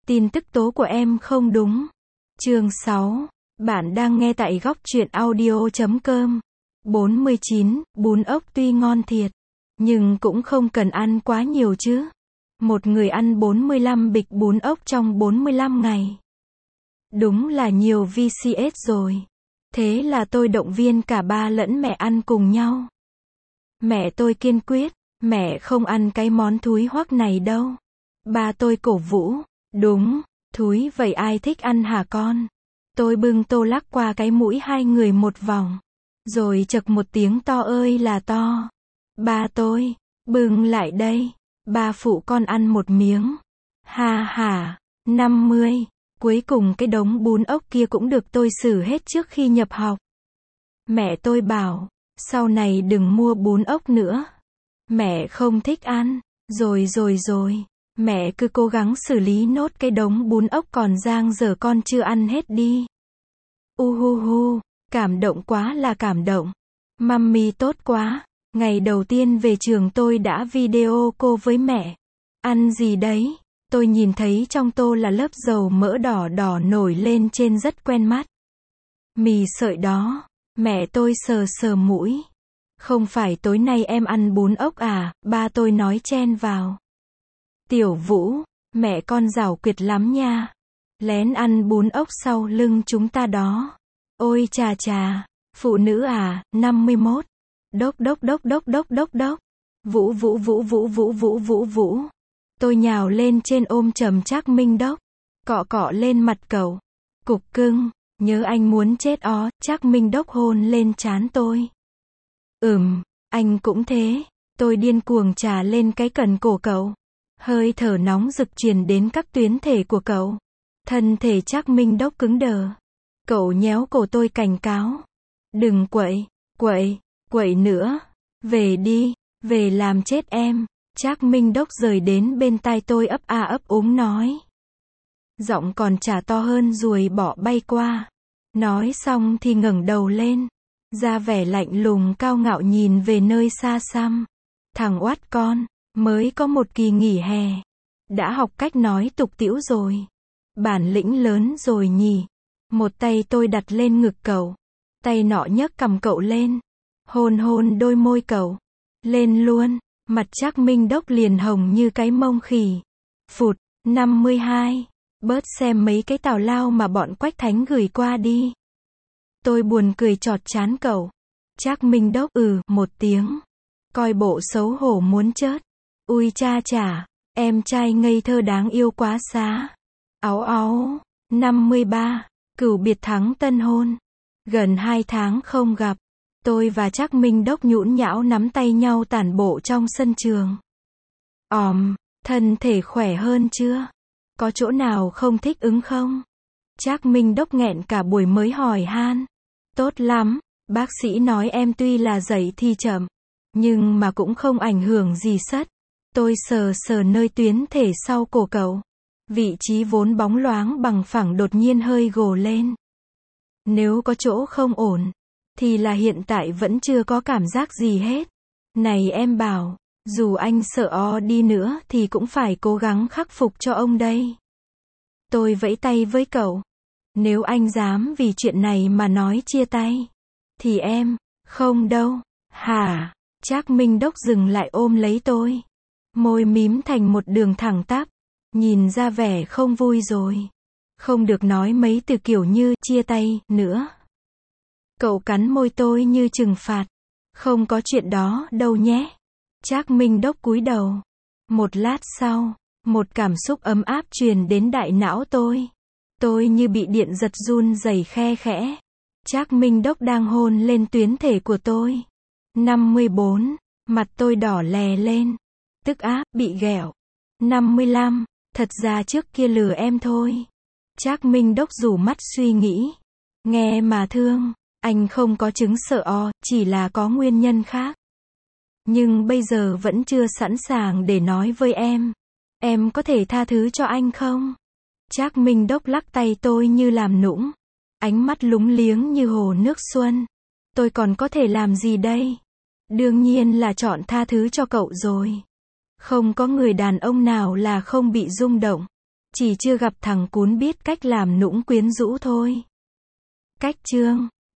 Tin tức tố của em không đúng. Chương 6. Bạn đang nghe tại góc truyện audio.com. 49. Bún ốc tuy ngon thiệt, nhưng cũng không cần ăn quá nhiều chứ. Một người ăn 45 bịch bún ốc trong 45 ngày. Đúng là nhiều VCS rồi. Thế là tôi động viên cả ba lẫn mẹ ăn cùng nhau. Mẹ tôi kiên quyết, mẹ không ăn cái món thúi hoắc này đâu. Ba tôi cổ vũ, đúng, thúi vậy ai thích ăn hả con? Tôi bưng tô lắc qua cái mũi hai người một vòng. Rồi chậc một tiếng to ơi là to. Ba tôi, bưng lại đây. Ba phụ con ăn một miếng. Ha ha, 50. Cuối cùng cái đống bún ốc kia cũng được tôi xử hết trước khi nhập học. Mẹ tôi bảo, sau này đừng mua bún ốc nữa. Mẹ không thích ăn. Rồi. Mẹ cứ cố gắng xử lý nốt cái đống bún ốc còn dang dở con chưa ăn hết đi. Uhuhu, cảm động quá là cảm động. Mummy tốt quá. Ngày đầu tiên về trường tôi đã video call với mẹ. Ăn gì đấy? Tôi nhìn thấy trong tô là lớp dầu mỡ đỏ đỏ nổi lên trên rất quen mắt. Mì sợi đó. Mẹ tôi sờ sờ mũi. Không phải tối nay em ăn bún ốc à? Ba tôi nói chen vào. Tiểu Vũ, mẹ con giảo quyệt lắm nha. Lén ăn bún ốc sau lưng chúng ta đó. Ôi chà chà, phụ nữ à, 51. Đốc. Vũ. Tôi nhào lên trên ôm chầm Trác Minh Đốc. Cọ lên mặt cậu. Cục cưng, nhớ anh muốn chết ó. Trác Minh Đốc hôn lên trán tôi. Anh cũng thế. Tôi điên cuồng trà lên cái cần cổ cậu. Hơi thở nóng rực truyền đến các tuyến thể của cậu. Thân thể Trác Minh Đốc cứng đờ. Cậu nhéo cổ tôi cảnh cáo. Đừng quậy nữa. Về đi, về làm chết em. Trác Minh Đốc rời đến bên tai tôi ấp a ấp úng nói. Giọng còn chả to hơn ruồi bọ bay qua. Nói xong thì ngẩng đầu lên. Ra vẻ lạnh lùng cao ngạo nhìn về nơi xa xăm. Thằng oát con, mới có một kỳ nghỉ hè. Đã học cách nói tục tĩu rồi. Bản lĩnh lớn rồi nhỉ. Một tay tôi đặt lên ngực cậu. Tay nọ nhấc cằm cậu lên. Hôn đôi môi cậu. Lên luôn. Mặt Trác Minh Đốc liền hồng như cái mông khỉ. Phụt, 52. Bớt xem mấy cái tào lao mà bọn Quách Thánh gửi qua đi. Tôi buồn cười chọt chán cậu. Trác Minh Đốc một tiếng. Coi bộ xấu hổ muốn chớt. Ui cha chả, em trai ngây thơ đáng yêu quá xá. Áu. 53. Cửu biệt thắng tân hôn. Gần 2 tháng không gặp. Tôi và Trác Minh Đốc nhũn nhão nắm tay nhau tản bộ trong sân trường. Thân thể khỏe hơn chưa? Có chỗ nào không thích ứng không? Trác Minh Đốc nghẹn cả buổi mới hỏi han. Tốt lắm, bác sĩ nói em tuy là dậy thì chậm, nhưng mà cũng không ảnh hưởng gì sất. Tôi sờ nơi tuyến thể sau cổ cậu. Vị trí vốn bóng loáng bằng phẳng đột nhiên hơi gồ lên. Nếu có chỗ không ổn, thì là hiện tại vẫn chưa có cảm giác gì hết. Này em bảo, dù anh sợ đi nữa thì cũng phải cố gắng khắc phục cho ông đây. Tôi vẫy tay với cậu. Nếu anh dám vì chuyện này mà nói chia tay, thì em, không đâu. Hả? Trác Minh Đốc dừng lại ôm lấy tôi. Môi mím thành một đường thẳng tắp. Nhìn ra vẻ không vui rồi. Không được nói mấy từ kiểu như chia tay nữa. Cậu cắn môi tôi như trừng phạt. Không có chuyện đó đâu nhé. Trác Minh Đốc cúi đầu. Một lát sau, một cảm xúc ấm áp truyền đến đại não tôi. Tôi như bị điện giật run rẩy khe khẽ. Trác Minh Đốc đang hôn lên tuyến thể của tôi. 54. Mặt tôi đỏ lè lên. Tức áp, bị ghẹo. 55. Thật ra trước kia lừa em thôi. Trác Minh Đốc rủ mắt suy nghĩ. Nghe mà thương. Anh không có chứng sợ chỉ là có nguyên nhân khác. Nhưng bây giờ vẫn chưa sẵn sàng để nói với em. Em có thể tha thứ cho anh không? Trác Minh Đốc lắc tay tôi như làm nũng. Ánh mắt lúng liếng như hồ nước xuân. Tôi còn có thể làm gì đây? Đương nhiên là chọn tha thứ cho cậu rồi. Không có người đàn ông nào là không bị rung động. Chỉ chưa gặp thằng cún biết cách làm nũng quyến rũ thôi. Cách chương